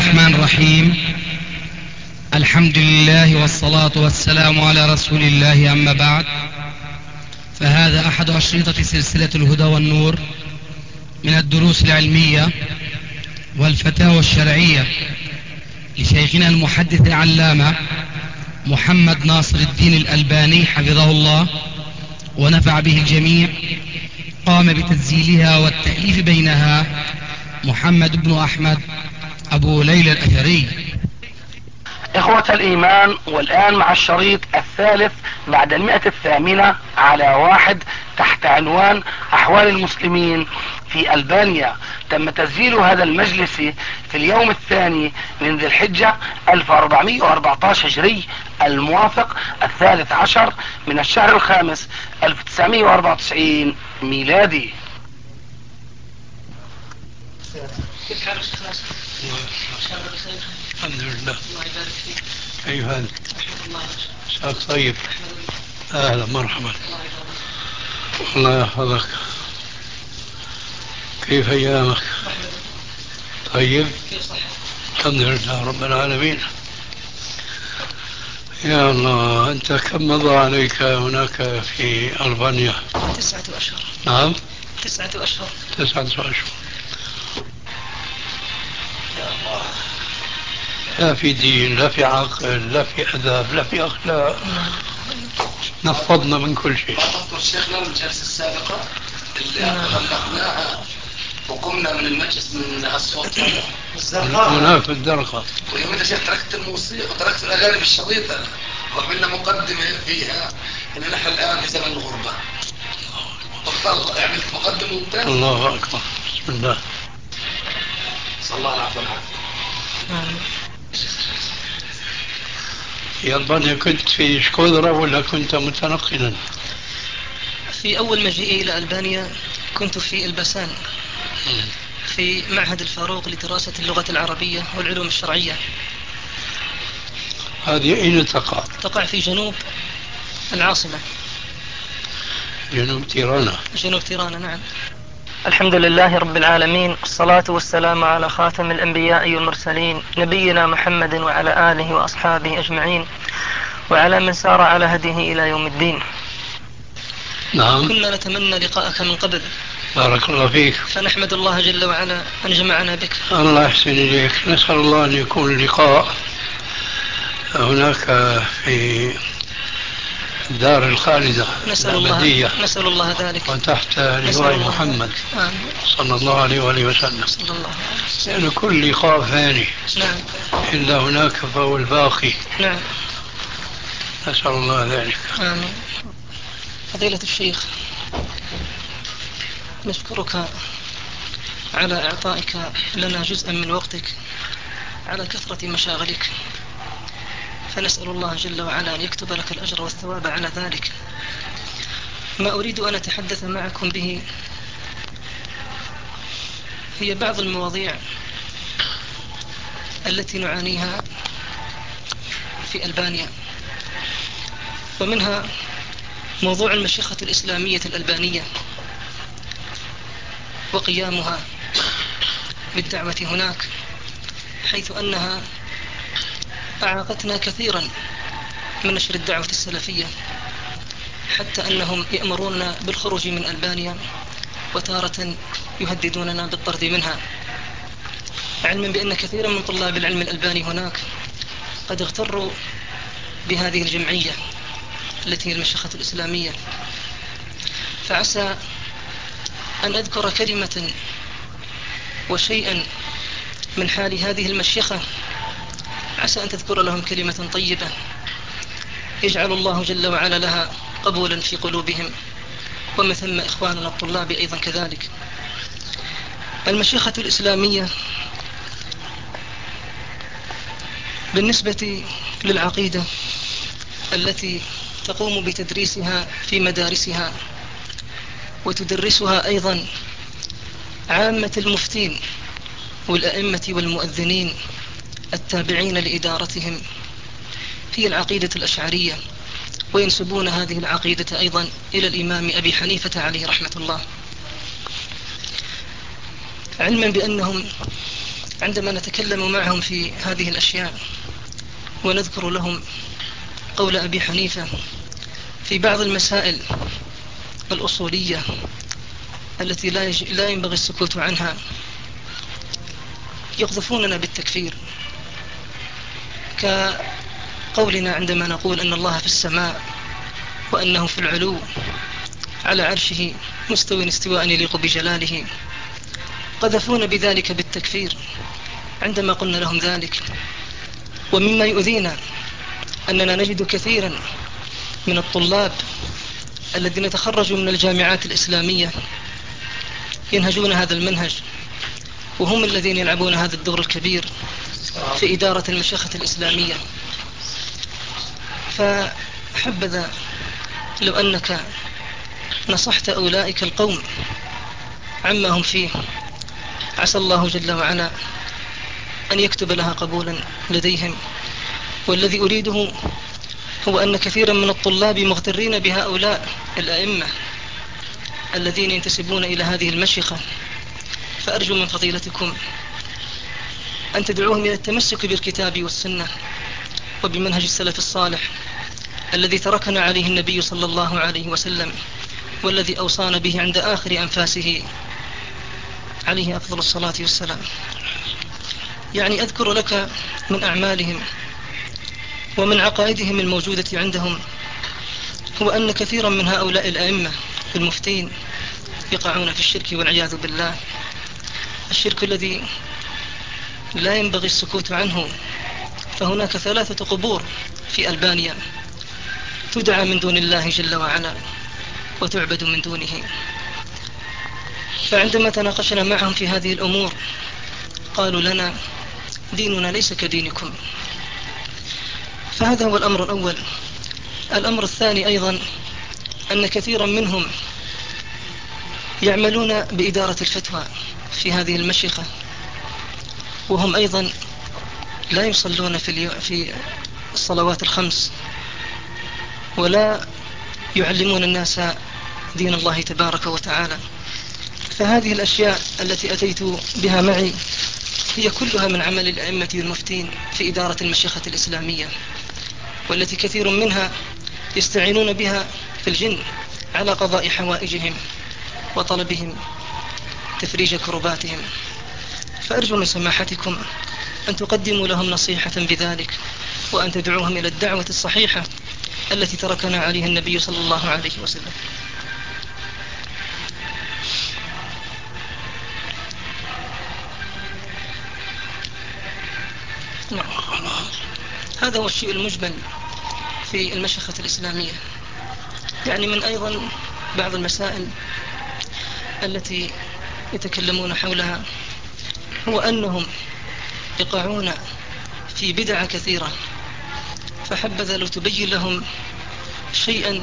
الرحمن الرحيم. الحمد لله والصلاة والسلام على رسول الله، أما بعد، فهذا أحد أشرطة سلسلة الهدى والنور من الدروس العلمية والفتاوى الشرعية لشيخنا المحدث العلامة محمد ناصر الدين الألباني حفظه الله ونفع به الجميع. قام بتسجيلها والتأليف بينها محمد بن أحمد أبو ليلى الأثري. إخوة الإيمان، والآن مع الشريط الثالث بعد 108 على 1 تحت عنوان أحوال المسلمين في ألبانيا. تم تسجيل هذا المجلس في اليوم الثاني من ذي الحجة 1414 هجري، الموافق 13 من الشهر الخامس 1994 ميلادي. الحمد لله. كيف حالك؟ مساك طيب. أهلا مرحبا. الله يحفظك. كيف أيامك؟ طيب الحمد لله رب العالمين. يا الله، أنت كم مضى عليك هناك في ألبانيا؟ 9 أشهر. نعم 9 أشهر. 9 أشهر. يا الله، لا في دين، لا في عقل، لا في أدب، لا في أخلاق. نفضنا من كل شيء. أذكر شيخنا من الجلسة السابقة اللي خلقناها وقمنا من المجلس من الصوت هناك في الدرقة. ويوم انت شيخ تركت الموسيقى وتركت الأغاني بالشريطة وعملنا مقدمة فيها إن نحن الآن في زمن الغربة. عملت مقدمة ممتازة. الله أكبر. بسم الله. صلى الله العفو والعافية. في ألبانيا كنت في شكودرا ولا كنت متنقلا؟ في أول مجيئي إلى ألبانيا كنت في البسان في معهد الفاروق لدراسة اللغة العربية والعلوم الشرعية. هذه أين تقع؟ تقع في جنوب العاصمة. جنوب تيرانا. جنوب تيرانا، نعم. الحمد لله رب العالمين، الصلاة والسلام على خاتم الأنبياء والمرسلين نبينا محمد وعلى آله وأصحابه أجمعين وعلى من سار على هديه إلى يوم الدين. نعم. كنا نتمنى لقاءك من قبل. بارك الله فيك. فنحمد الله جل وعلا أن جمعنا بك. الله يحسن إليك. نسأل الله أن يكون لقاء هناك في الدار الخالدة الأبدية. نسأل الله ذلك. وتحت لواء محمد صلى الله عليه وآله وسلم. صلى الله عليه وسلم. لأن كل لقاء فاني. نعم. إلا هناك فهو الباقي. نعم. نسأل الله ذلك. آمين. فضيلة الشيخ، نشكرك على إعطائك لنا جزءا من وقتك على كثرة مشاغلك، فنسأل الله جل وعلا أن يكتب لك الأجر والثواب على ذلك. ما أريد أن أتحدث معكم به هي بعض المواضيع التي نعانيها في ألبانيا، ومنها موضوع المشيخة الإسلامية الألبانية وقيامها بالدعوة هناك، حيث أنها أعاقتنا كثيرا من نشر الدعوة السلفية، حتى أنهم يأمروننا بالخروج من ألبانيا وتارة يهددوننا بالطرد منها، علما بأن كثيرا من طلاب العلم الألباني هناك قد اغتروا بهذه الجمعية التي هي المشيخة الإسلامية. فعسى أن أذكر كلمة وشيئا من حال هذه المشيخة، عسى أن تذكر لهم كلمة طيبة يجعل الله جل وعلا لها قبولا في قلوبهم، ومن ثم إخواننا الطلاب أيضا كذلك. المشيخة الإسلامية بالنسبة للعقيدة التي تقوم بتدريسها في مدارسها وتدرسها أيضا عامة المفتين والأئمة والمؤذنين التابعين لإدارتهم، هي العقيدة الأشعرية، وينسبون هذه العقيدة أيضا إلى الإمام أبي حنيفة عليه رحمة الله، علما بأنهم عندما نتكلم معهم في هذه الأشياء ونذكر لهم قول أبي حنيفة في بعض المسائل الأصولية التي لا ينبغي السكوت عنها، يقذفوننا بالتكفير، كقولنا عندما نقول أن الله في السماء وأنه في العلو على عرشه مستوٍ استواء يليق بجلاله. قذفونا بذلك بالتكفير عندما قلنا لهم ذلك. ومما يؤذينا أننا نجد كثيرا من الطلاب الذين تخرجوا من الجامعات الإسلامية ينهجون هذا المنهج، وهم الذين يلعبون هذا الدور الكبير في إدارة المشيخة الإسلامية. فحبذا لو أنك نصحت أولئك القوم عما هم فيه، عسى الله جل وعلا أن يكتب لها قبولا لديهم. والذي أريده هو أن كثيرا من الطلاب مغترين بهؤلاء الأئمة الذين ينتسبون إلى هذه المشيخة، فأرجو من فضيلتكم أن تدعوهم إلى التمسك بالكتاب والسنة وبمنهج السلف الصالح الذي تركنا عليه النبي صلى الله عليه وسلم، والذي أوصانا به عند آخر أنفاسه عليه أفضل الصلاة والسلام. يعني أذكر لك من أعمالهم ومن عقائدهم الموجودة عندهم هو أن كثيرا من هؤلاء الأئمة المفتين يقعون في الشرك والعياذ بالله، الشرك الذي لا ينبغي السكوت عنه. فهناك 3 قبور في ألبانيا تدعى من دون الله جل وعلا وتعبد من دونه. فعندما تناقشنا معهم في هذه الأمور قالوا لنا ديننا ليس كدينكم. فهذا هو الأمر الأول. الأمر الثاني أيضا أن كثيرا منهم يعملون بإدارة الفتوى في هذه المشيخة، وهم أيضا لا يصلون في الصلوات الخمس ولا يعلمون الناس دين الله تبارك وتعالى. فهذه الأشياء التي أتيت بها معي هي كلها من عمل الأئمة المفتين في إدارة المشيخة الإسلامية، والتي كثير منها يستعينون بها في الجن على قضاء حوائجهم وطلبهم تفريج كرباتهم. فأرجو من سماحتكم أن تقدموا لهم نصيحة بذلك، وأن تدعوهم إلى الدعوة الصحيحة التي تركنا عليها النبي صلى الله عليه وسلم. هذا هو الشيء المجمل في المشيخة الإسلامية. يعني من أيضا بعض المسائل التي يتكلمون حولها هو أنهم يقعون في بدع كثيرة، فحبذا لو تبين لهم شيئا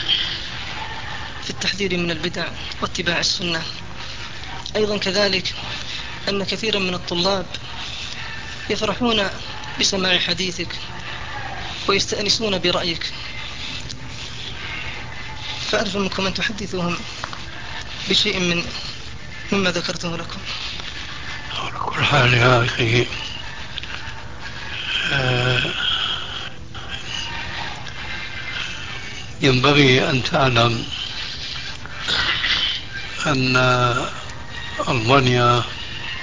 في التحذير من البدع واتباع السنة. أيضا كذلك أن كثيرا من الطلاب يفرحون بسماع حديثك ويستأنسون برأيك، فأرجو منكم أن تحدثوهم بشيء مما ذكرته لكم. على كل حال يا أخي، ينبغي أن تعلم أن ألمانيا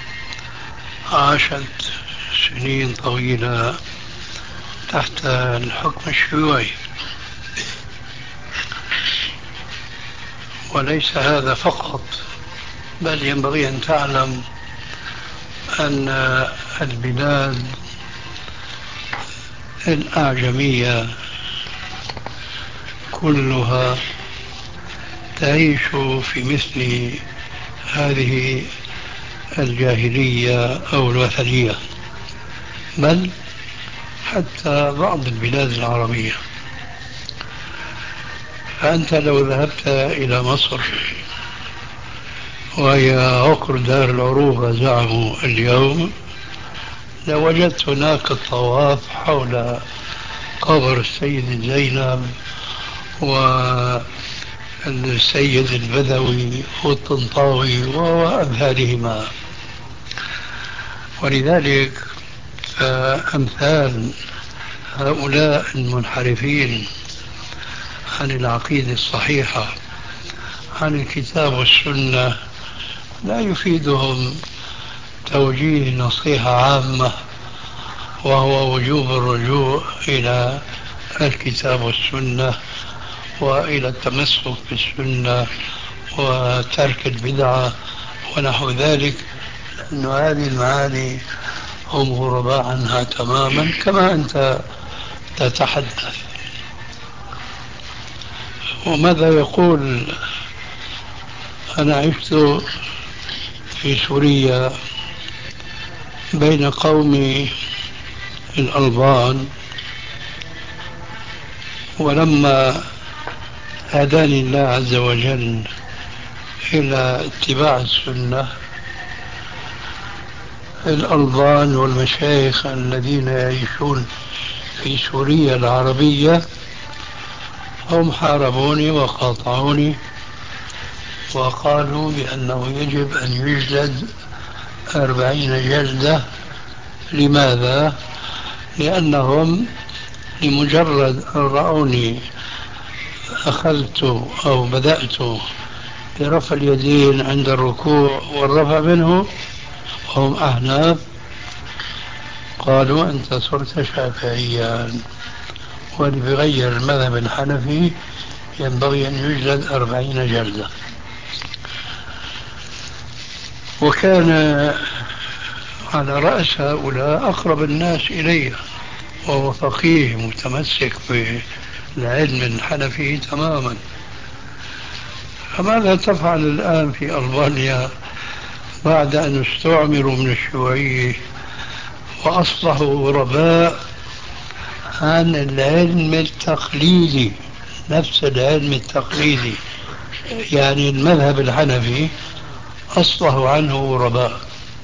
عاشت سنين طويلة تحت الحكم الشيوعي، وليس هذا فقط، بل ينبغي أن تعلم أن البلاد الأعجمية كلها تعيش في مثل هذه الجاهلية أو الوثنية، بل حتى بعض البلاد العربية. فأنت لو ذهبت إلى مصر، وهي عقر دار العروبة زعموا اليوم، لوجدت هناك الطواف حول قبر السيد زينب والسيد البدوي والطنطاوي وأمثالهما. ولذلك أمثال هؤلاء المنحرفين عن العقيدة الصحيحة عن الكتاب والسنة لا يفيدهم توجيه نصيحة عامة، وهو وجوب الرجوع إلى الكتاب والسنة وإلى التمسك بالسنة وترك البدعة ونحو ذلك، لأن هذه المعاني هم غرباء عنها تماما كما أنت تتحدث. وماذا يقول؟ أنا عشت في سوريا بين قوم الألبان، ولما هداني الله عز وجل إلى اتباع السنة، الألبان والمشايخ الذين يعيشون في سوريا العربية هم حاربوني وقاطعوني وقالوا بأنه يجب أن يجلد 40 جلدة. لماذا؟ لأنهم لمجرد أن رأوني أخذت أو بدأت برفع اليدين عند الركوع والرفع منه وهم أحناف، قالوا أنت صرت شافعيا، واللي بغير المذهب الحنفي ينبغي أن يجلد 40 جلدة. وكان على رأس هؤلاء أقرب الناس إلي، وهو فقيه متمسك بالعلم الحنفي تماما. فماذا تفعل الآن في ألبانيا بعد أن استعمروا من الشيوعية وأصبحوا غرباء عن العلم التقليدي، نفس العلم التقليدي، يعني المذهب الحنفي أصبحوا عنه غرباء.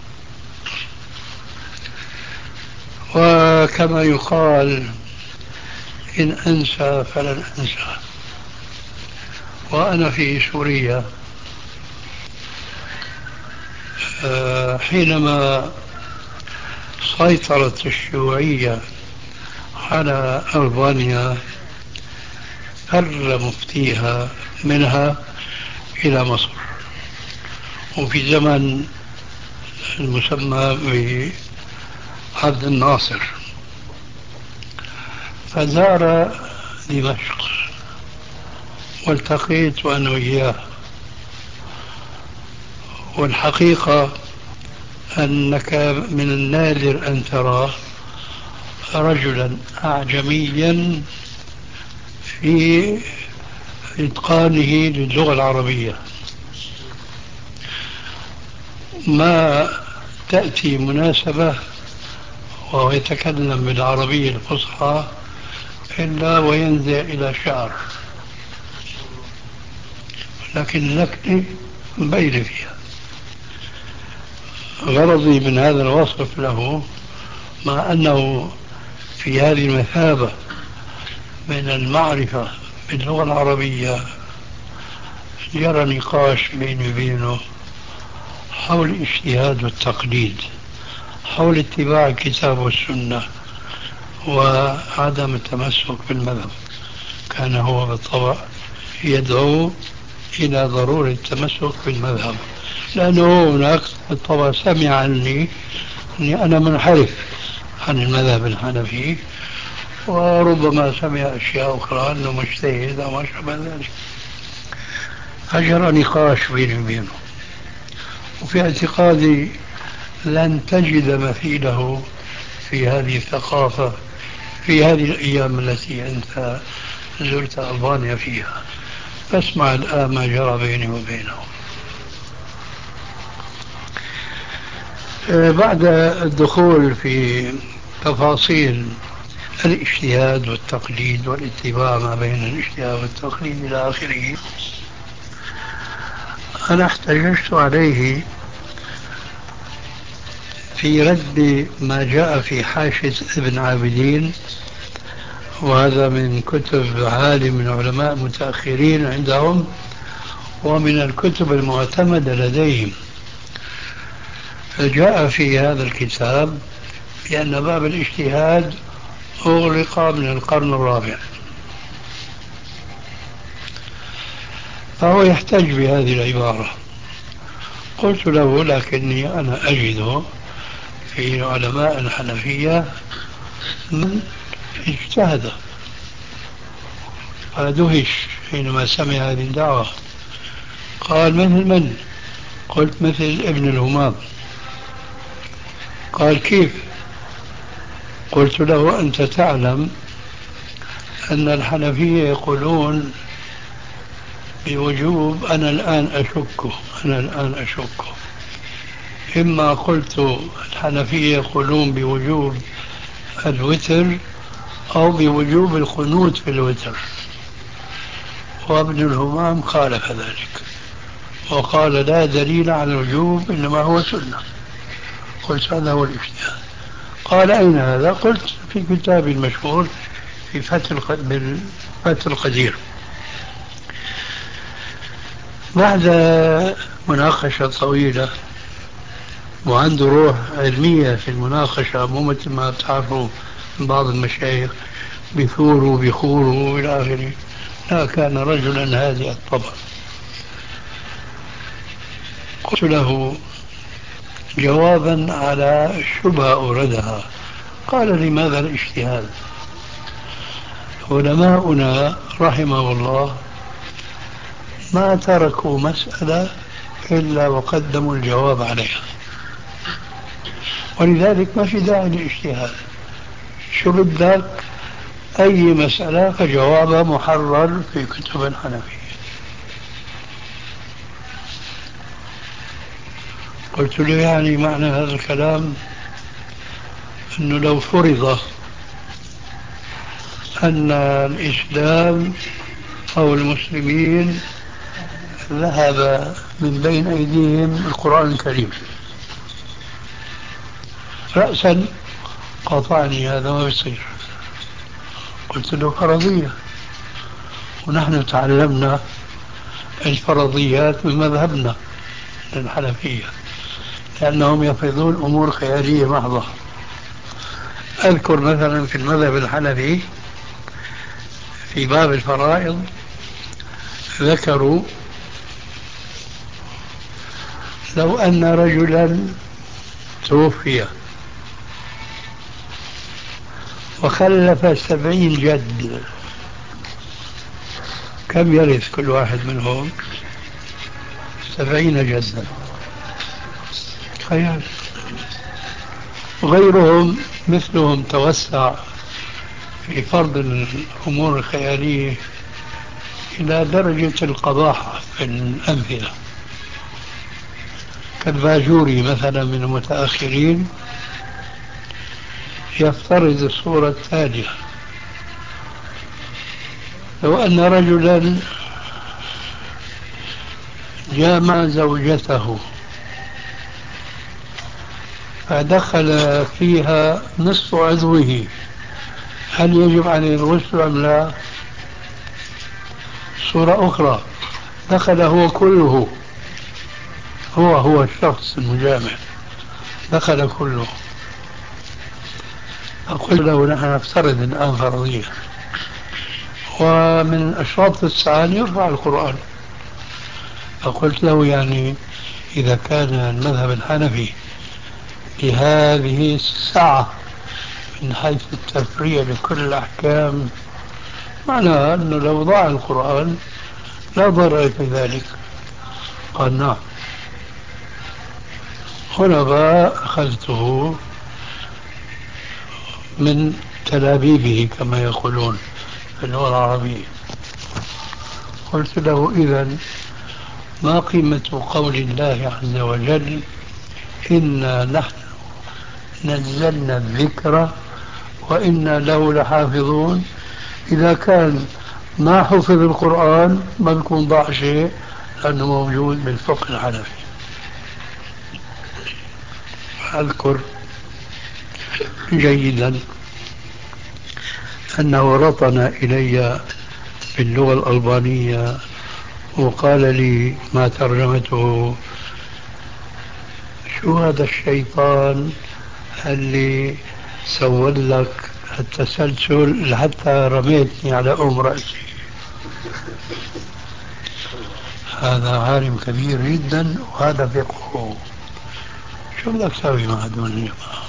وكما يقال إن أنسى فلن أنسى. وأنا في سوريا حينما سيطرت الشيوعية على ألبانيا فر مفتيها منها إلى مصر، وفي زمن المسمى بعبد الناصر، فزار دمشق والتقيت أنا وإياه. والحقيقة أنك من النادر أن ترى رجلا أعجميا في إتقانه للغة العربية. ما تأتي مناسبة وهو يتكلم بالعربية الفصحى إلا وينزع إلى شعر، لكن اللكنة مبينة فيها. غرضي من هذا الوصف له، مع أنه في هذه المثابة من المعرفة باللغة العربية، يرى نقاش بيني وبينه حول الاجتهاد والتقليد، حول اتباع الكتاب والسنة وعدم التمسك بالمذهب. كان هو بالطبع يدعو إلى ضرورة التمسك بالمذهب، لأنه هناك بالطبع سمع عني أني أنا منحرف عن المذهب الحنفي، وربما سمع أشياء أخرى أنه مجتهد أو ما شابه ذلك. فجرى نقاش بيني وبينه، وفي اعتقادي لن تجد مثيله في هذه الثقافة في هذه الأيام التي أنت زرت ألبانيا فيها. فاسمع الآن ما جرى بيني وبينه. بعد الدخول في تفاصيل الاجتهاد والتقليد والاتباع ما بين الاجتهاد والتقليد إلى آخره، أنا احتججت عليه في رد ما جاء في حاشية ابن عابدين، وهذا من كتب عالم من علماء متأخرين عندهم ومن الكتب المعتمدة لديهم. فجاء في هذا الكتاب بأن باب الاجتهاد أغلق من القرن الرابع، فهو يحتج بهذه العبارة. قلت له لكني أنا أجد في علماء الحنفية من اجتهد، فدهش حينما سمع هذه الدعوة. قال مثل من؟ قلت مثل ابن الهمام. قال كيف؟ قلت له أنت تعلم أن الحنفية يقولون بوجوب، أنا الآن أشك إما قلت الحنفية يقولون بوجوب الوتر أو بوجوب القنوت في الوتر، وابن الهمام خالف ذلك وقال لا دليل على الوجوب إنما هو سنة. قلت هذا هو الاجتهاد. قال أين هذا؟ قلت في كتابي المشهور في فتح القدير. بعد مناقشة طويلة، وعنده روح علمية في المناقشة، مو مثل ما تعرفوا من بعض المشايخ بيثوروا بيخوروا إلى آخره، لا، كان رجلا هادئ الطبع. قلت له جوابا على شبهة أوردها، قال لماذا الاجتهاد؟ علماؤنا رحمه الله ما تركوا مسألة إلا وقدموا الجواب عليها، ولذلك ما في داعي للاجتهاد. شو بدك؟ أي مسألة فجوابها محرر في كتب الحنفية. قلت له يعني معنى هذا الكلام أنه لو فرض أن الإسلام أو المسلمين ذهب من بين أيديهم القرآن الكريم رأسا، قاطعني هذا ما بيصير. قلت له فرضية، ونحن تعلمنا الفرضيات من مذهبنا الحنفية، لأنهم يفرضون أمور خيالية محضة. أذكر مثلا في المذهب الحنفي في باب الفرائض ذكروا لو أن رجلا توفي وخلف 70 جد، كم يرث كل واحد منهم؟ 70 جدا. خيال. غيرهم مثلهم توسع في فرض الأمور الخيالية إلى درجة القباحة في الأمثلة، كالباجوري مثلا من المتأخرين يفترض الصورة التالية: لو أن رجلا جامع زوجته فدخل فيها نصف عضوه، هل يجب عليه الغسل أم لا؟ صورة أخرى: دخل هو كله، هو الشخص المجامع دخل كله. أقول له نحن نفترض الآن فرضية، ومن أشراط الساعة يرفع القرآن. فقلت له يعني إذا كان المذهب الحنفي بهذه السعة من حيث التفريع لكل الأحكام، معناها أنه لو ضاع القرآن لا ضرر في ذلك. قال نعم. هنا بقى أخذته من تلابيبه كما يقولون في اللغة العربية. قلت له إذن ما قيمة قول الله عز وجل إنا نحن نزلنا الذكر وإنا له لحافظون، إذا كان ما حفظ القرآن ما بيكون ضاع شيء لأنه موجود بالفقه الحنفي. أذكر جيدا أنه رطن إلي باللغة الألبانية وقال لي ما ترجمته شو هذا الشيطان اللي سول لك التسلسل لحتى رميتني على رأسي؟ هذا عالم كبير جدا وهذا فقهه. شو بدك تسوي مع هذول الجماعة؟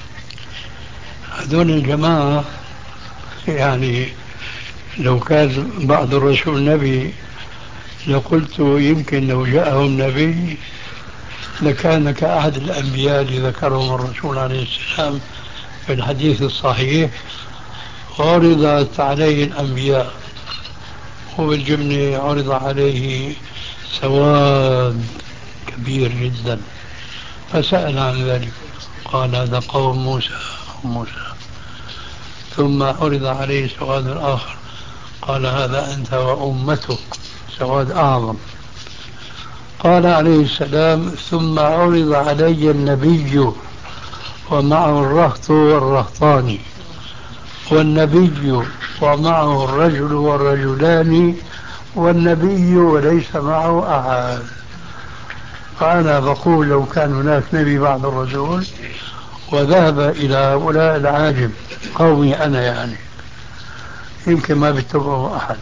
هذول الجماعة يعني لو كان بعض الرسول نبي لقلت يمكن لو جاءهم نبي لكان كأحد الأنبياء اللي ذكرهم الرسول عليه السلام في الحديث الصحيح: عرضت عليه الأنبياء وبالجملة عرض عليه سواد كبير جدا، فسأل عن ذلك قال هذا قوم موسى. ثم عرض عليه سواد آخر قال هذا أنت وأمتك، سواد أعظم. قال عليه السلام ثم عرض علي النبي ومعه الرهط والرهطان، والنبي ومعه الرجل والرجلان، والنبي وليس معه أحد. فأنا بقول لو كان هناك نبي بعد الرسول وذهب إلى هؤلاء العاجم قومي أنا يعني يمكن ما بيتبعه أحد.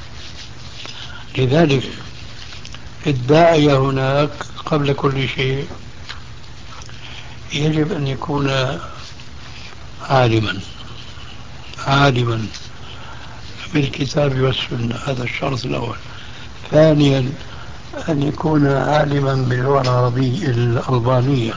لذلك الداعية هناك قبل كل شيء يجب أن يكون عالما بالكتاب والسنة، هذا الشرط الأول. ثانيا أن يكون عالما باللغة العربية الألبانية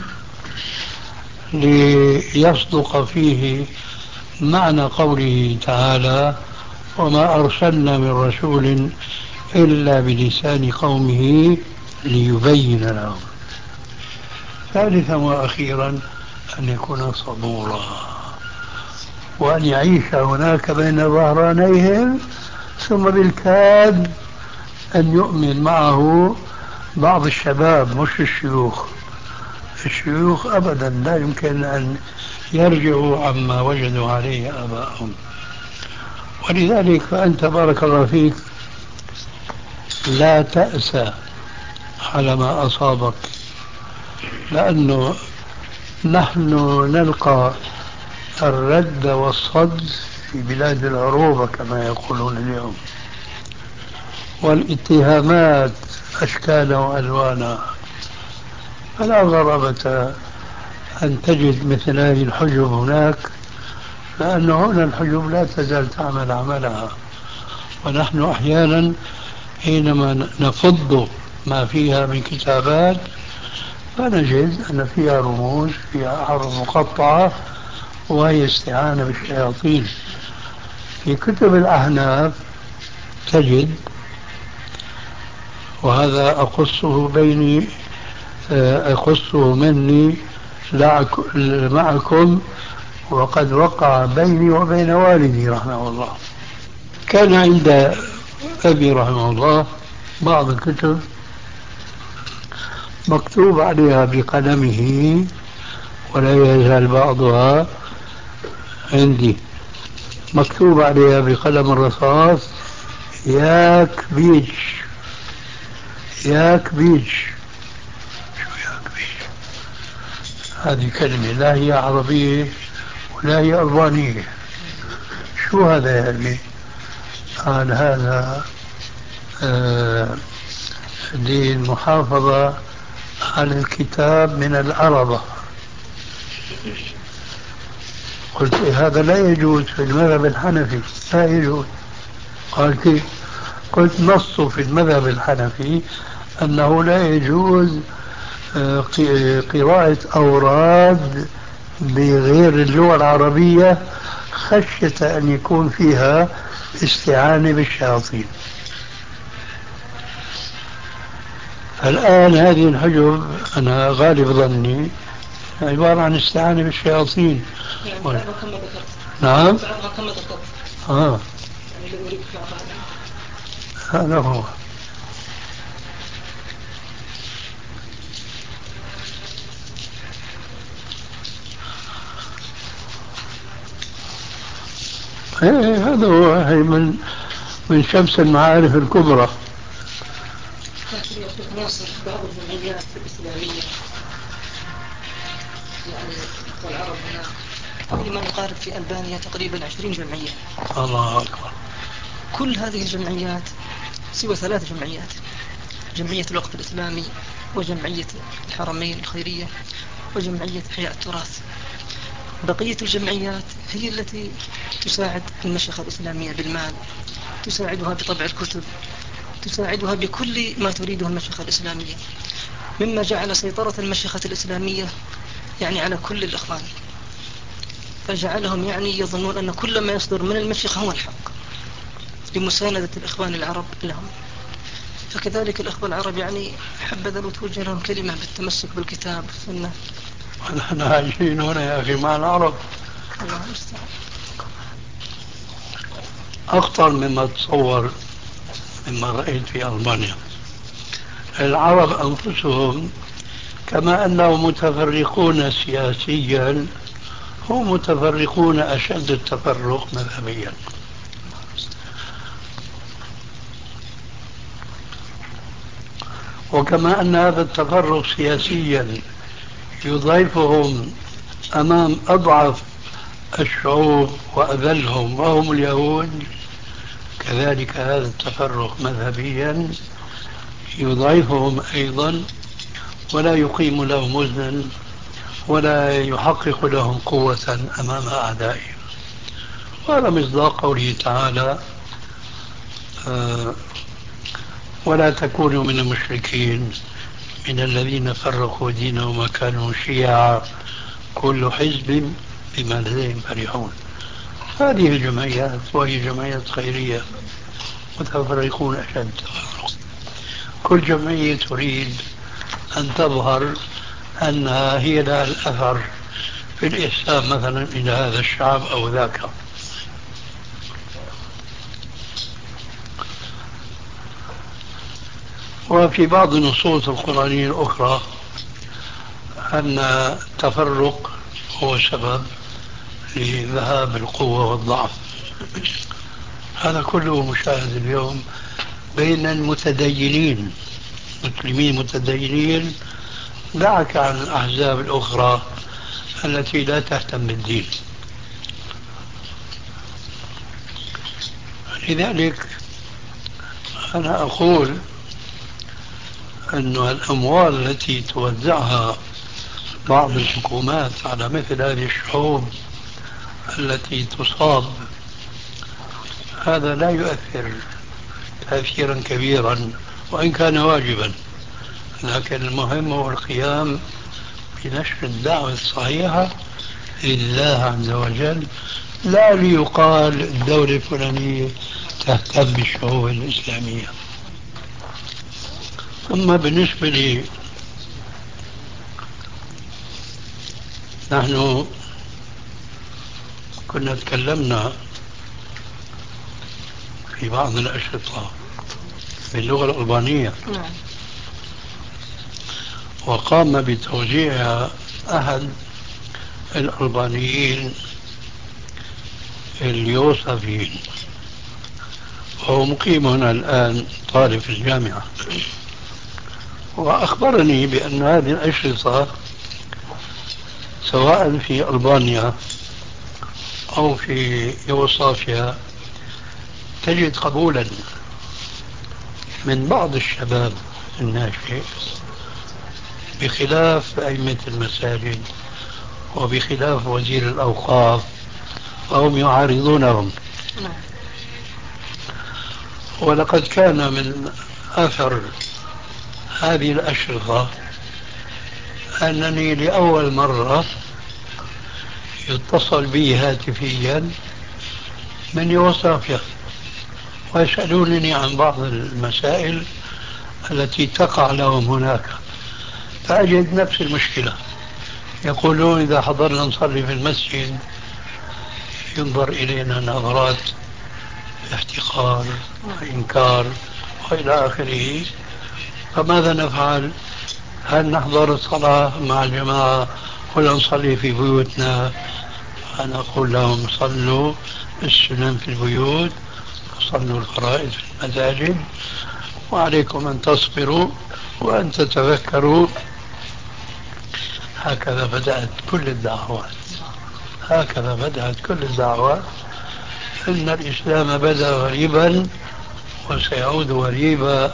ليصدق فيه معنى قوله تعالى وما أرسلنا من رسول إلا بلسان قومه ليبين لهم. ثالثا وأخيرا أن يكون صبورا وأن يعيش هناك بين ظهرانيهم، ثم بالكاد أن يؤمن معه بعض الشباب مش الشيوخ أبدا لا يمكن أن يرجعوا عما وجدوا عليه آباءهم. ولذلك فأنت بارك الله فيك لا تأسى على ما أصابك، لأنه نحن نلقى الرد والصد في بلاد العروبة كما يقولون اليوم، والاتهامات أشكالا وألوانا. فلا غرابة أن تجد مثل هذه الحجب هناك، لأن هنا الحجب لا تزال تعمل عملها. ونحن أحيانا حينما نفض ما فيها من كتابات فنجد أن فيها رموز، فيها أحرف مقطعة، وهي استعانة بالشياطين. في كتب الأحناف تجد، وهذا أقصه مني معكم، وقد وقع بيني وبين والدي رحمه الله. كان عند أبي رحمه الله بعض الكتب مكتوب عليها بقلمه، ولا يزال بعضها عندي مكتوب عليها بقلم الرصاص: ياك بيج. شو ياك بيج؟ هذه كلمة لا هي عربية ولا هي ألبانية. شو هذا يعني؟ قال هذا للمحافظة على الكتاب من العربة. قلت هذا لا يجوز في المذهب الحنفي، لا يجوز. قال كيف؟ قلت نص في المذهب الحنفي أنه لا يجوز قراءة أوراد بغير اللغة العربية خشية أن يكون فيها استعانة بالشياطين. الآن هذه الحجب أنا غالب ظني عبارة عن استعانة بالشياطين. نعم. هذا هو. هذا هو. هي من شمس المعارف الكبرى. ناصر بعض الجمعيات الإسلامية يعني الإخوة العرب هنا تقريبا يقارب في ألبانيا تقريبا 20 جمعية. الله أكبر. كل هذه الجمعيات سوى 3 جمعيات: جمعية الوقف الإسلامي، وجمعية الحرمين الخيرية، وجمعية إحياء التراث. بقية الجمعيات هي التي تساعد المشيخة الإسلامية بالمال، تساعدها بطبع الكتب، تساعدها بكل ما تريده المشيخة الإسلامية، مما جعل سيطرة المشيخة الإسلامية يعني على كل الإخوان، فجعلهم يعني يظنون أن كل ما يصدر من المشيخة هو الحق لمساندة الإخوان العرب لهم. فكذلك الأخوة العرب يعني حبذا لو توجه لهم كلمة بالتمسك بالكتاب والسنة. نحن عايشين هنا يا أخي مع العرب الله المستعان. أخطر مما تصور مما رأيت في ألمانيا. العرب أنفسهم كما أنهم متفرقون سياسيا هم متفرقون أشد التفرق مذهبيا. وكما أن هذا التفرق سياسيا يضيفهم أمام أضعف الشعوب وأذلهم وهم اليهود، كذلك هذا التفرق مذهبيا يضعفهم أيضا ولا يقيم لهم وزنا ولا يحقق لهم قوة أمام أعدائهم. وهذا مصداق قوله تعالى: ولا تكونوا من المشركين من الذين فرقوا دينهم وكانوا شيعا كل حزب بما لديهم فرحون. هذه الجمعيات وهي جمعيات خيرية متفرقون أشد تفرق. كل جمعية تريد أن تظهر أنها هي لها الأثر في الإحسان مثلا إلى هذا الشعب أو ذاك. وفي بعض النصوص القرآنية الأخرى أن التفرق هو سبب لذهاب القوة والضعف. هذا كله مشاهد اليوم بين المتدينين، مسلمين متدينين، دعك عن الأحزاب الأخرى التي لا تهتم بالدين. لذلك أنا أقول أن الأموال التي توزعها بعض الحكومات على مثل هذه الشعوب التي تصاب، هذا لا يؤثر تأثيرا كبيرا وإن كان واجبا، لكن المهم هو القيام بنشر الدعوة الصحيحة لله عز وجل، لا ليقال الدولة الفلانية تهتم بالشعوب الإسلامية. ثم بالنسبة لي نحن كنا تكلمنا في بعض الأشرطة باللغة الألبانية، وقام بتوزيعها أحد الألبانيين اليوسفيين، وهو مقيم هنا الآن طالب في الجامعة. وأخبرني بأن هذه الأشرطة سواء في ألبانيا أو في يوغوسلافيا تجد قبولا من بعض الشباب الناشئ، بخلاف أئمة المساجد وبخلاف وزير الأوقاف، فهم يعارضونهم. ولقد كان من أثر هذه الأشرطة أنني لأول مرة يتصل بي هاتفيا من يوغوسلافيا ويسألونني عن بعض المسائل التي تقع لهم هناك، فأجد نفس المشكلة. يقولون إذا حضرنا نصلي في المسجد ينظر إلينا نظرات احتقار وإنكار وإلى آخره، فماذا نفعل؟ هل نحضر الصلاة مع الجماعة ولا نصلي في بيوتنا؟ أنا أقول لهم: صلوا السنن في البيوت وصلوا الفرائض في المساجد، وعليكم أن تصبروا وأن تتذكروا هكذا بدأت كل الدعوات، هكذا بدأت كل الدعوات. إن الإسلام بدأ غريبا وسيعود غريبا،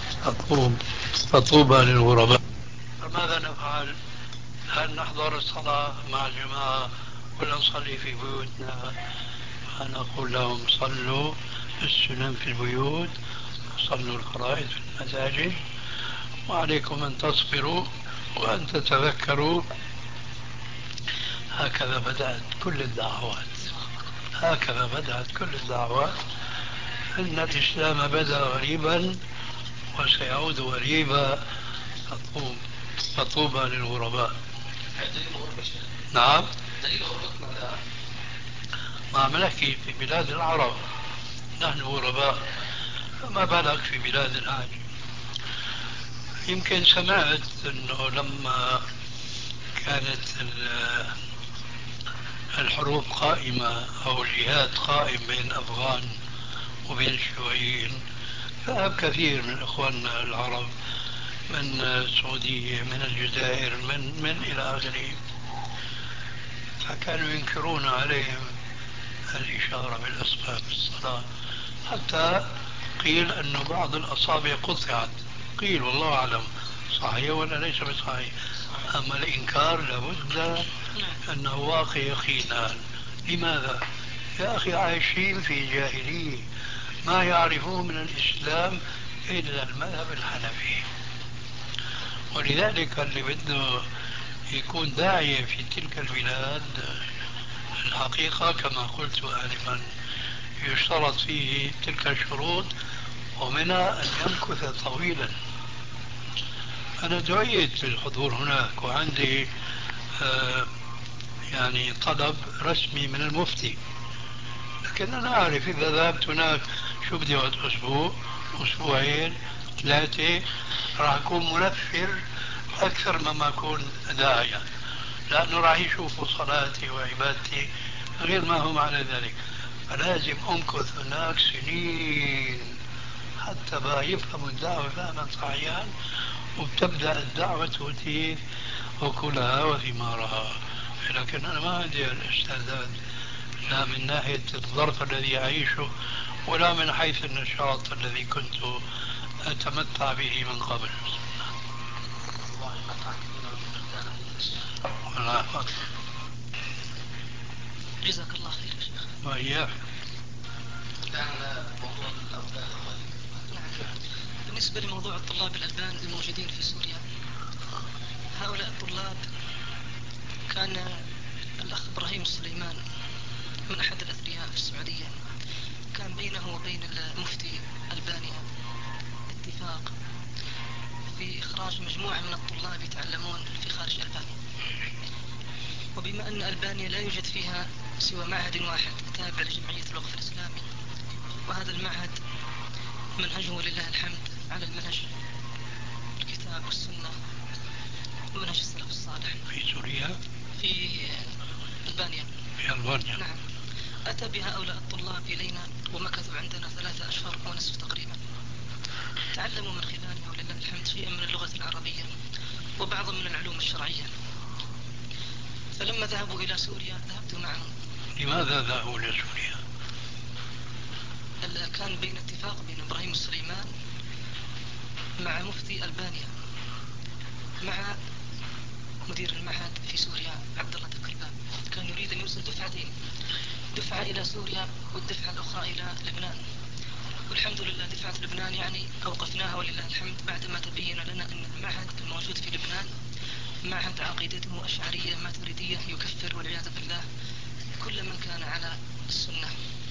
فطوبى للغرباء. فماذا نفعل؟ هل نحضر الصلاة مع الجماعة ولا نصلي في بيوتنا؟ فنقول لهم صلوا السنن في البيوت، صلوا الفرائض في المساجد، وعليكم أن تصبروا وأن تتذكروا. هكذا بدأت كل الدعوات، هكذا بدأت كل الدعوات. إن الإسلام بدأ غريبا وسيعود غريبا، فطوبى للغرباء. نعم، ما عم نحكي في بلاد العرب نحن غرباء، فما بالك في بلاد الأعجم. يمكن سمعت أنه لما كانت الحروب قائمة أو الجهاد قائم بين الأفغان وبين الشيوعيين، ذهب كثير من إخواننا العرب من السعودية، من الجزائر، من إلى آخره، فكانوا ينكرون عليهم الإشارة بالأصبع في الصلاة، حتى قيل أن بعض الأصابع قطعت. قيل والله أعلم صحيح ولا ليس بصحيح، أما الإنكار لابد أنه واقع يقينا. لماذا؟ يا أخي عايشين في جاهلية، ما يعرفون من الإسلام إلا المذهب الحنفي. ولذلك اللي بده يكون داعية في تلك البلاد الحقيقة كما قلت آنفا يشترط فيه تلك الشروط، ومنها أن يمكث طويلا. أنا دعيت للحضور هناك وعندي يعني طلب رسمي من المفتي، لكن أنا أعرف إذا ذهبت هناك شو بدي أقعد أسبوع، أسبوعين، 3، راح أكون منفر أكثر مما أكون داعية، لأنه راح يشوفوا صلاتي وعبادتي غير ما هم على ذلك. فلازم أمكث هناك سنين حتى بقى يفهموا الدعوة فهما صحيحا، وبتبدأ الدعوة تؤتي أكلها وثمارها. لكن أنا ما عندي الاستعداد، لا من ناحية الظرف الذي أعيشه ولا من حيث النشاط الذي كنت أتمتع به من قبل. جزاك الله خير يا شيخ. وإياك. بالنسبة لموضوع الطلاب الألبان الموجودين في سوريا، هؤلاء الطلاب كان الأخ إبراهيم السليمان من أحد الأثرياء في السعودية، كان بينه وبين المفتي ألبانيا اتفاق في إخراج مجموعة من الطلاب يتعلمون في خارج ألبانيا. وبما أن ألبانيا لا يوجد فيها سوى معهد واحد تابع لجمعية الوقف الإسلامي، وهذا المعهد منهجه لله الحمد على المنهج الكتاب والسنة ومنهج السلف الصالح. في سوريا؟ في ألبانيا. في ألبانيا. نعم. أتى بهؤلاء الطلاب إلينا ومكثوا عندنا 3 أشهر ونصف تقريبا، تعلموا من خلالها ولله الحمد شيئا من اللغة العربية وبعضا من العلوم الشرعية. فلما ذهبوا إلى سوريا ذهبت معهم. لماذا ذهبوا إلى سوريا؟ كان بين اتفاق بين إبراهيم السليمان مع مفتي ألبانيا مع مدير المعهد في سوريا عبد الله تكربان، كان يريد أن يرسل دفعتين، دفعة إلى سوريا والدفعة الأخرى إلى لبنان. والحمد لله دفعة لبنان يعني أوقفناها ولله الحمد بعدما تبين لنا أن المعهد الموجود في لبنان معهد عقيدته أشعرية ماتريدية يكفر والعياذ بالله كل من كان على السنة.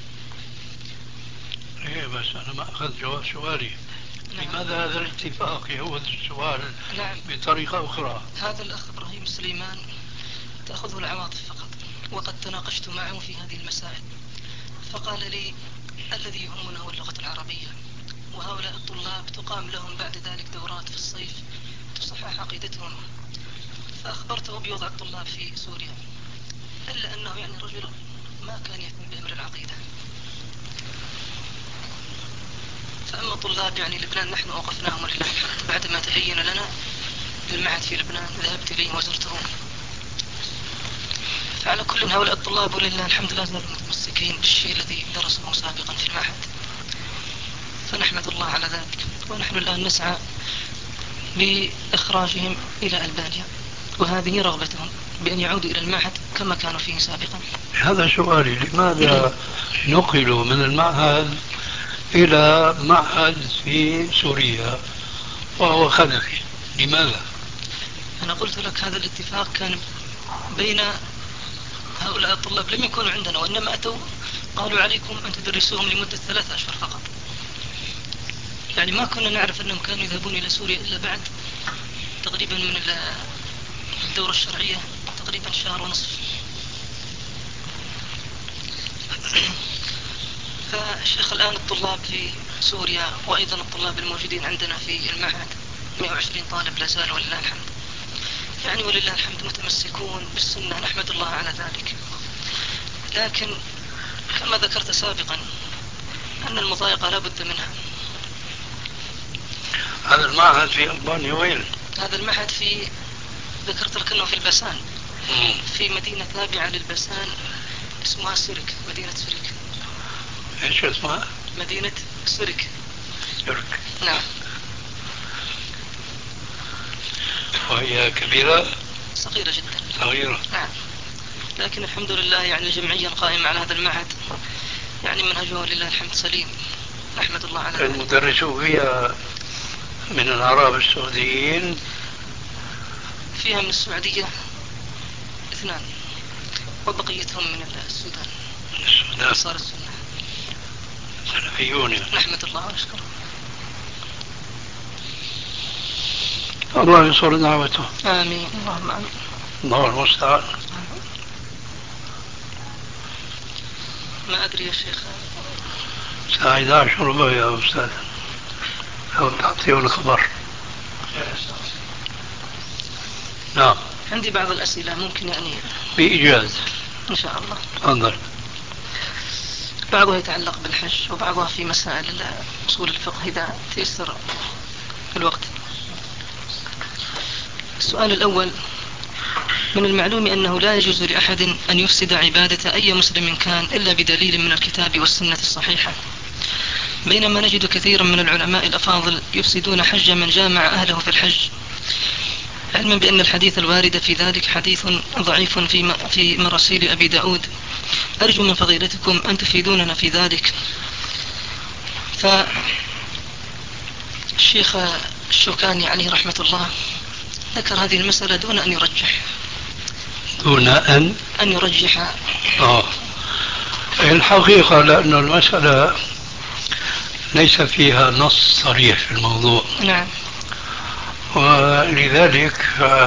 إيه بس أنا ما أخذ جواب سؤالي. نعم. لماذا هذا الاتفاق يهود السؤال؟ نعم. بطريقة أخرى. هذا الأخ إبراهيم سليمان تأخذه العواطف فقط، وقد تناقشت معه في هذه المسائل، فقال لي الذي يهمنا هو اللغة العربية، وهؤلاء الطلاب تقام لهم بعد ذلك دورات في الصيف تصحح عقيدتهم. فأخبرته بوضع الطلاب في سوريا، إلا أنه يعني رجل ما كان يهتم بأمر العقيدة. فأما طلاب يعني لبنان نحن أوقفناهم ولله الحمد بعدما تبين لنا المعهد في لبنان ذهبت إليه وزرته على كل هؤلاء الطلاب ولله الحمد لا زالوا متمسكين بالشيء الذي درسوه سابقا في المعهد، فنحمد الله على ذلك. ونحن الآن نسعى بإخراجهم إلى ألبانيا، وهذه رغبتهم بأن يعودوا إلى المعهد كما كانوا فيه سابقا. هذا سؤالي، لماذا نقلوا من المعهد إلى معهد في سوريا وهو خلفي؟ لماذا؟ أنا قلت لك هذا الاتفاق كان بين هؤلاء الطلاب، لم يكونوا عندنا وإنما أتوا قالوا عليكم أن تدرسوهم لمدة 3 أشهر فقط. يعني ما كنا نعرف أنهم كانوا يذهبون إلى سوريا إلا بعد تقريبا من الدورة الشرعية تقريبا 1.5 شهر. فالشيخ الآن الطلاب في سوريا وأيضا الطلاب الموجودين عندنا في المعهد 120 طالب لا زالوا ولله الحمد، يعني ولله الحمد متمسكون بالسنة، نحمد الله على ذلك. لكن كما ذكرت سابقا أن المضايقة لا بد منها. هذا المعهد في ألبانيا وين؟ هذا المعهد في، ذكرت لك أنه في البسان، في مدينة تابعة للبسان اسمها سرك، مدينة سرك. ايش اسمها؟ مدينة سرك. سرك، نعم. وهي كبيرة؟ صغيرة جدا. صغيرة، نعم. لكن الحمد لله يعني الجمعية القائمة على هذا المعهد يعني منهجه لله الحمد سليم، نحمد الله على ذلك. المدرسون فيها من العرب السعوديين؟ فيها من السعودية 2 وبقيتهم من السودان. السودان صار السنة سلفيون يعني. نحمد الله ونشكره. الله ينصر دعوته. آمين اللهم آمين. الله المستعان. ما أدري يا شيخ. الساعة 11 ربع يا أستاذ، لو تعطيه الخبر. نعم. عندي بعض الأسئلة ممكن يعني بإيجاز إن شاء الله. تفضل. بعضها يتعلق بالحج وبعضها في مسائل أصول الفقه إذا تيسر الوقت. السؤال الأول: من المعلوم أنه لا يجوز لأحد أن يفسد عبادة أي مسلم كان إلا بدليل من الكتاب والسنة الصحيحة، بينما نجد كثيرا من العلماء الأفاضل يفسدون حج من جامع أهله في الحج، علما بأن الحديث الوارد في ذلك حديث ضعيف في مراسيل أبي داود. أرجو من فضيلتكم أن تفيدوننا في ذلك. فالشيخ الشوكاني عليه رحمة الله ذكر هذه المسألة دون أن يرجح. دون أن يرجح. الحقيقة لأن المسألة ليس فيها نص صريح في الموضوع. نعم. ولذلك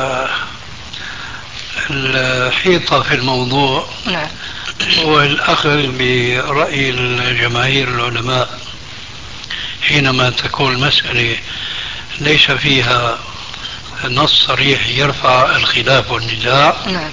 الحيطة في الموضوع نعم. هو الأخذ برأي الجماهير العلماء حينما تكون المسألة ليس فيها نص صريح يرفع الخلاف والنزاع. نعم.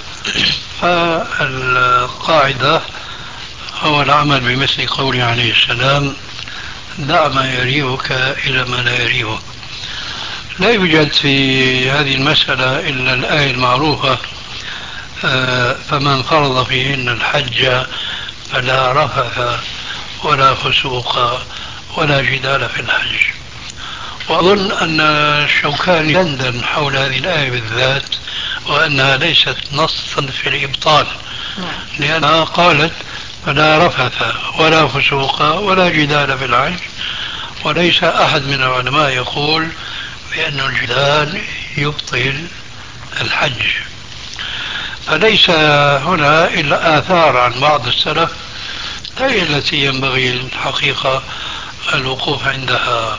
فالقاعدة هو العمل بمثل قوله عليه السلام: دع ما يريبك إلى ما لا يريبك. لا يوجد في هذه المسألة إلا الآية المعروفة: فمن فرض فيهن الحج فلا رفث ولا فسوق ولا جدال في الحج. وأظن أن الشوكاني دندن حول هذه الآية بالذات وأنها ليست نصا في الإبطال، لأنها قالت فلا رفث ولا فسوق ولا جدال في الحج، وليس أحد من العلماء يقول بأن الجدال يبطل الحج. فليس هنا إلا آثار عن بعض السلف هي التي ينبغي الحقيقة الوقوف عندها.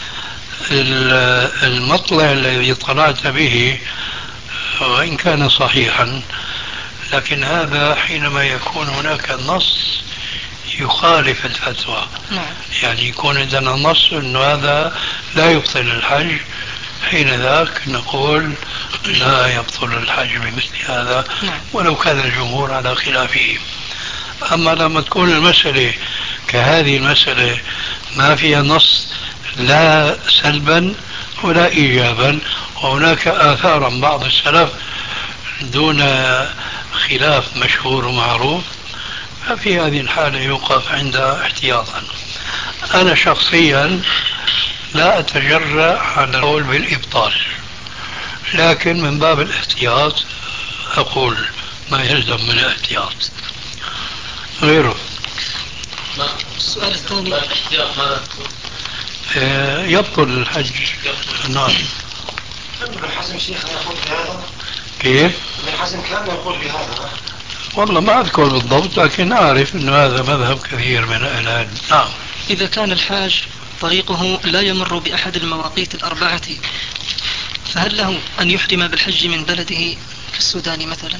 المطلع الذي طلعت به وإن كان صحيحا، لكن هذا حينما يكون هناك نص يخالف الفتوى. يعني يكون عندنا نص أنه هذا لا يبطل الحج، حين ذاك نقول لا يبطل الحج بمثل هذا ولو كان الجمهور على خلافه. أما لما تكون المسألة كهذه المسألة ما فيها نص لا سلبا ولا إيجابا، وهناك آثار عن بعض السلف دون خلاف مشهور ومعروف، ففي هذه الحالة يوقف عند احتياطا. أنا شخصيا لا أتجرأ على القول بالإبطال، لكن من باب الاحتياط أقول ما يلزم من الاحتياط. غيره السؤال الثاني، يبطل الحج. نعم. ابن حزم شيخنا يقول بهذا؟ كيف؟ ابن حزم كان يقول بهذا؟ والله ما أذكر بالضبط، لكن أعرف أن هذا مذهب كثير من أهل العلم. نعم. إذا كان الحاج طريقه لا يمر بأحد المواقيت الأربعة، فهل له أن يحرم بالحج من بلده كالسودان مثلا؟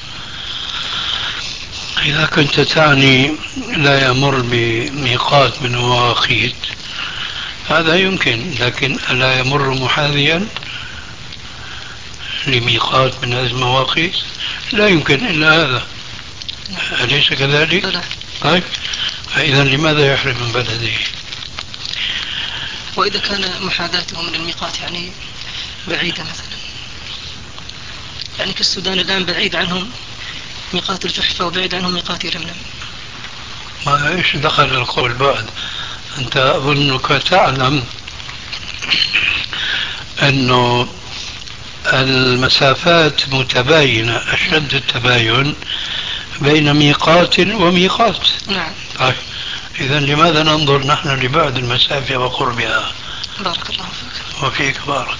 إذا كنت تعني لا يمر بميقات من مواقيت هذا يمكن، لكن لا يمر محاذيا لميقات من هذه المواقيت لا يمكن إلا هذا، أليس كذلك؟ لا. طيب، فإذا لماذا يحرم من بلده؟ وإذا كان محاذاته من الميقات يعني بعيدة مثلا، يعني كالسودان الآن بعيد عنهم ميقات الجحفة وبعيد عنهم ميقات يرملم. ما إيش دخل القول بعد؟ أنت أظنك تعلم أنه المسافات متباينة أشد التباين بين ميقات وميقات. نعم. طيب، إذا لماذا ننظر نحن لبعد المسافة وقربها؟ بارك الله فيك. وفيك بارك.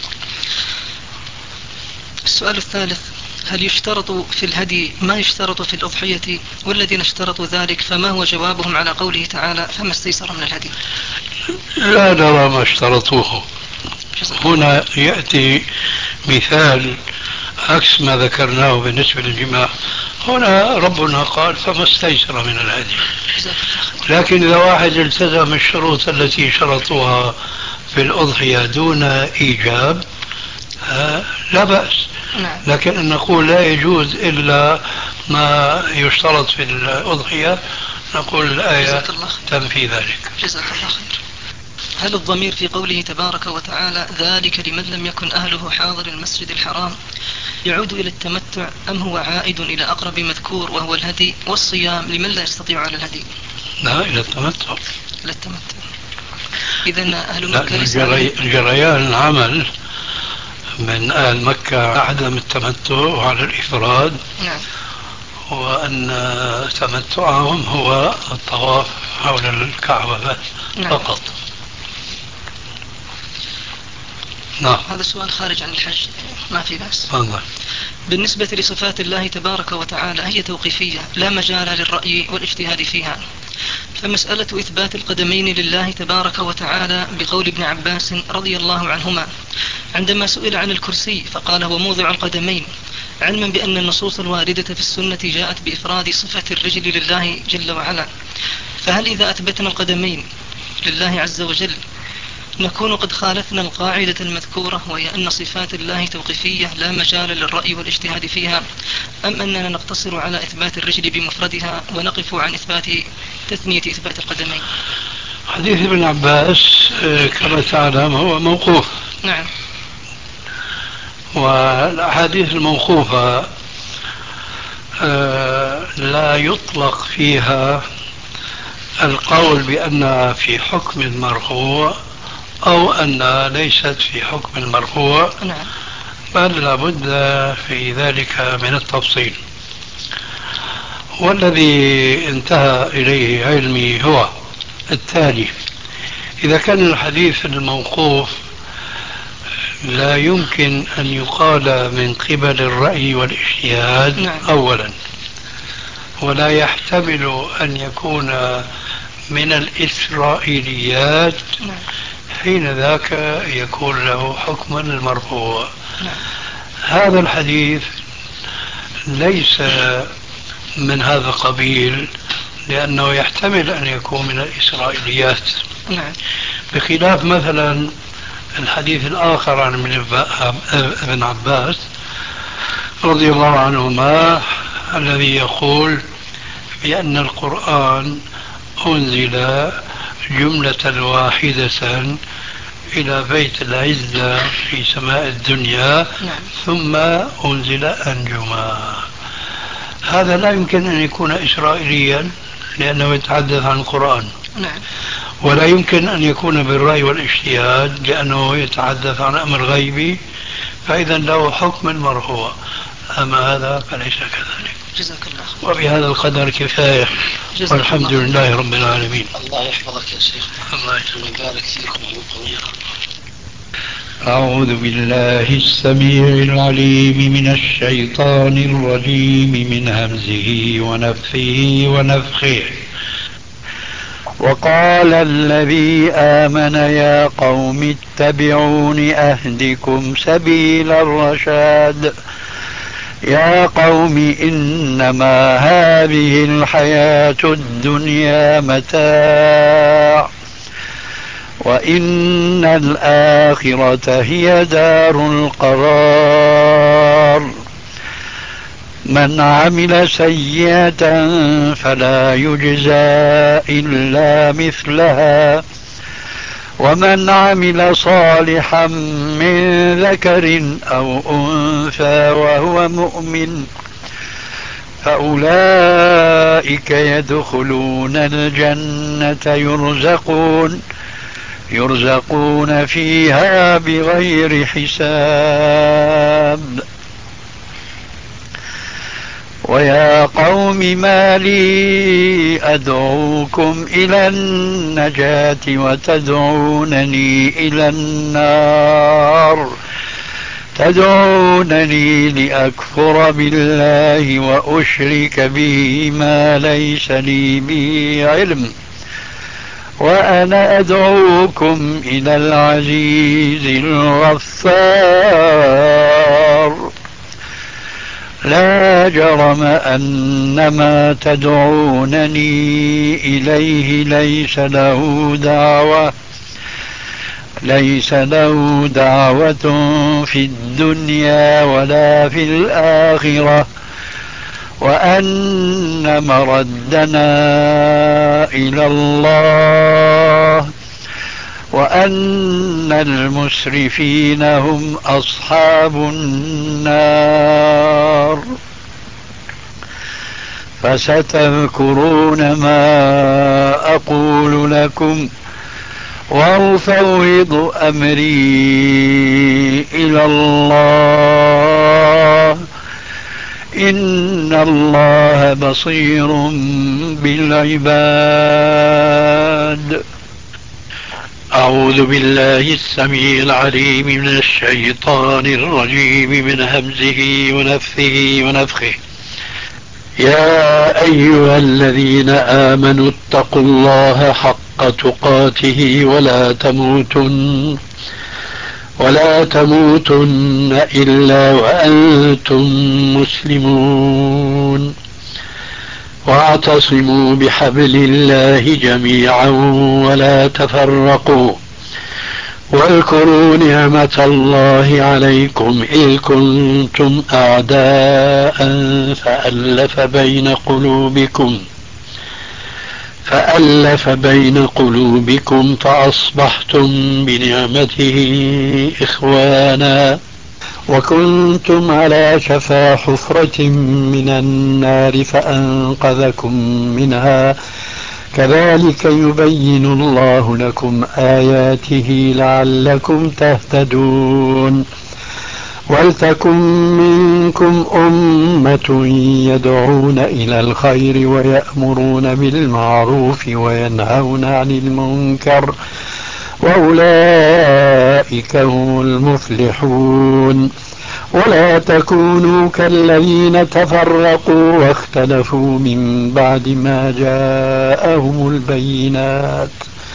السؤال الثالث، هل يشترط في الهدي ما يشترط في الأضحية؟ والذين اشترطوا ذلك فما هو جوابهم على قوله تعالى فما استيسر من الهدي؟ لا نرى ما اشترطوه. هنا يأتي مثال عكس ما ذكرناه بالنسبة للجماع. هنا ربنا قال فما استيسر من الهدي، لكن إذا واحد التزم الشروط التي شرطوها في الأضحية دون إيجاب لا بأس. لكن أن نقول لا يجوز إلا ما يشترط في الأضحية، نقول الآية تنفي ذلك. جزاك الله خير. هل الضمير في قوله تبارك وتعالى ذلك لمن لم يكن أهله حاضر المسجد الحرام يعود إلى التمتع أم هو عائد إلى أقرب مذكور وهو الهدي والصيام لمن لا يستطيع على الهدي؟ لا، إلى التمتع. إلى التمتع. إذن أهل مكة جريان العمل من أهل مكة عدم التمتع على الإفراد. نعم. وأن تمتعهم هو الطواف حول الكعبة بس. نعم. فقط. نعم. هذا سؤال خارج عن الحج ما في بأس. فضل. بالنسبة لصفات الله تبارك وتعالى هي توقيفية لا مجال للرأي والاجتهاد فيها، فمسألة إثبات القدمين لله تبارك وتعالى بقول ابن عباس رضي الله عنهما عندما سئل عن الكرسي فقال هو موضع القدمين، علما بأن النصوص الواردة في السنة جاءت بإفراد صفة الرجل لله جل وعلا، فهل إذا أثبتنا القدمين لله عز وجل نكون قد خالفنا القاعدة المذكورة وهي أن صفات الله توقيفية لا مجال للرأي والاجتهاد فيها، أم أننا نقتصر على إثبات الرجل بمفردها ونقف عن تثنية إثبات القدمين؟ حديث ابن عباس كما تعلم هو موقوف. نعم. والأحاديث الموقوفة لا يطلق فيها القول بأنها في حكم المرفوع أو أنها ليست في حكم المرفوع. نعم. بل لابد في ذلك من التفصيل. والذي انتهى إليه علمي هو التالي: إذا كان الحديث الموقوف لا يمكن أن يقال من قبل الرأي والاجتهاد. نعم. أولا، ولا يحتمل أن يكون من الإسرائيليات. نعم. حين ذاك يكون له حكم المرفوع. نعم. هذا الحديث ليس من هذا القبيل لأنه يحتمل أن يكون من الإسرائيليات. نعم. بخلاف مثلا الحديث الآخر عن ابن عباس رضي الله عنهما الذي يقول بأن القرآن أنزل جملة واحدة إلى بيت العزة في سماء الدنيا. نعم. ثم أنزل أنجما. هذا لا يمكن أن يكون إسرائيليا لأنه يتحدث عن القرآن. نعم. ولا يمكن أن يكون بالرأي والاجتهاد لأنه يتحدث عن أمر غيبي، فإذا له حكم المرفوع. أما هذا فليس كذلك. جزاك الله. وبهذا القدر كفاية، والحمد لله رب العالمين. الله يحفظك يا شيخ. الله يبارك فيكم ويقويكم. أعوذ بالله السميع العليم من الشيطان الرجيم من همزه ونفثه ونفخه. وقال الذي آمن يا قوم اتبعون أهدكم سبيل الرشاد. يا قوم إنما هذه الحياة الدنيا متاع وإن الآخرة هي دار القرار. من عمل سيئة فلا يجزى إلا مثلها ومن عمل صالحا من ذكر أو أنثى وهو مؤمن فأولئك يدخلون الجنة يرزقون فيها بغير حساب. ويا قوم ما لي أدعوكم إلى النجاة وتدعونني إلى النار تدعونني لأكفر بالله وأشرك به ما ليس لي به علم وأنا أدعوكم إلى العزيز الغفار. لا جرم أن ما تدعونني إليه ليس له دعوة في الدنيا ولا في الآخرة وأن مردنا إلى الله وأن المسرفين هم أصحاب النار. فستذكرون ما أقول لكم وأفوض أمري إلى الله إن الله بصير بالعباد. أعوذ بالله السميع العليم من الشيطان الرجيم من همزه ونفثه ونفخه. يا أيها الذين آمنوا اتقوا الله حق تقاته ولا تموتن إلا وأنتم مسلمون واعتصموا بحبل الله جميعا ولا تفرقوا واذكروا نعمة الله عليكم إذ كنتم أعداء فألف بين قلوبكم فأصبحتم بنعمته إخوانا وكنتم على شفا حفرة من النار فأنقذكم منها كذلك يبين الله لكم آياته لعلكم تهتدون. ولتكن منكم أمة يدعون إلى الخير ويأمرون بالمعروف وينهون عن المنكر وأولئك هم المفلحون. ولا تكونوا كالذين تفرقوا واختلفوا من بعد ما جاءهم البينات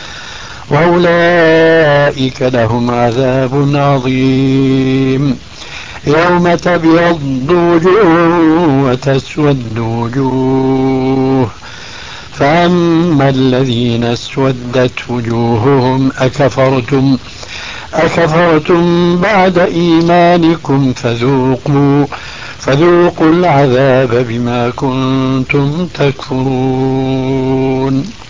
وأولئك لهم عذاب عظيم. يوم تبيض وجوه وتسود وجوه فأما الذين اسودت وجوههم أكفرتم بعد إيمانكم فذوقوا العذاب بما كنتم تكفرون.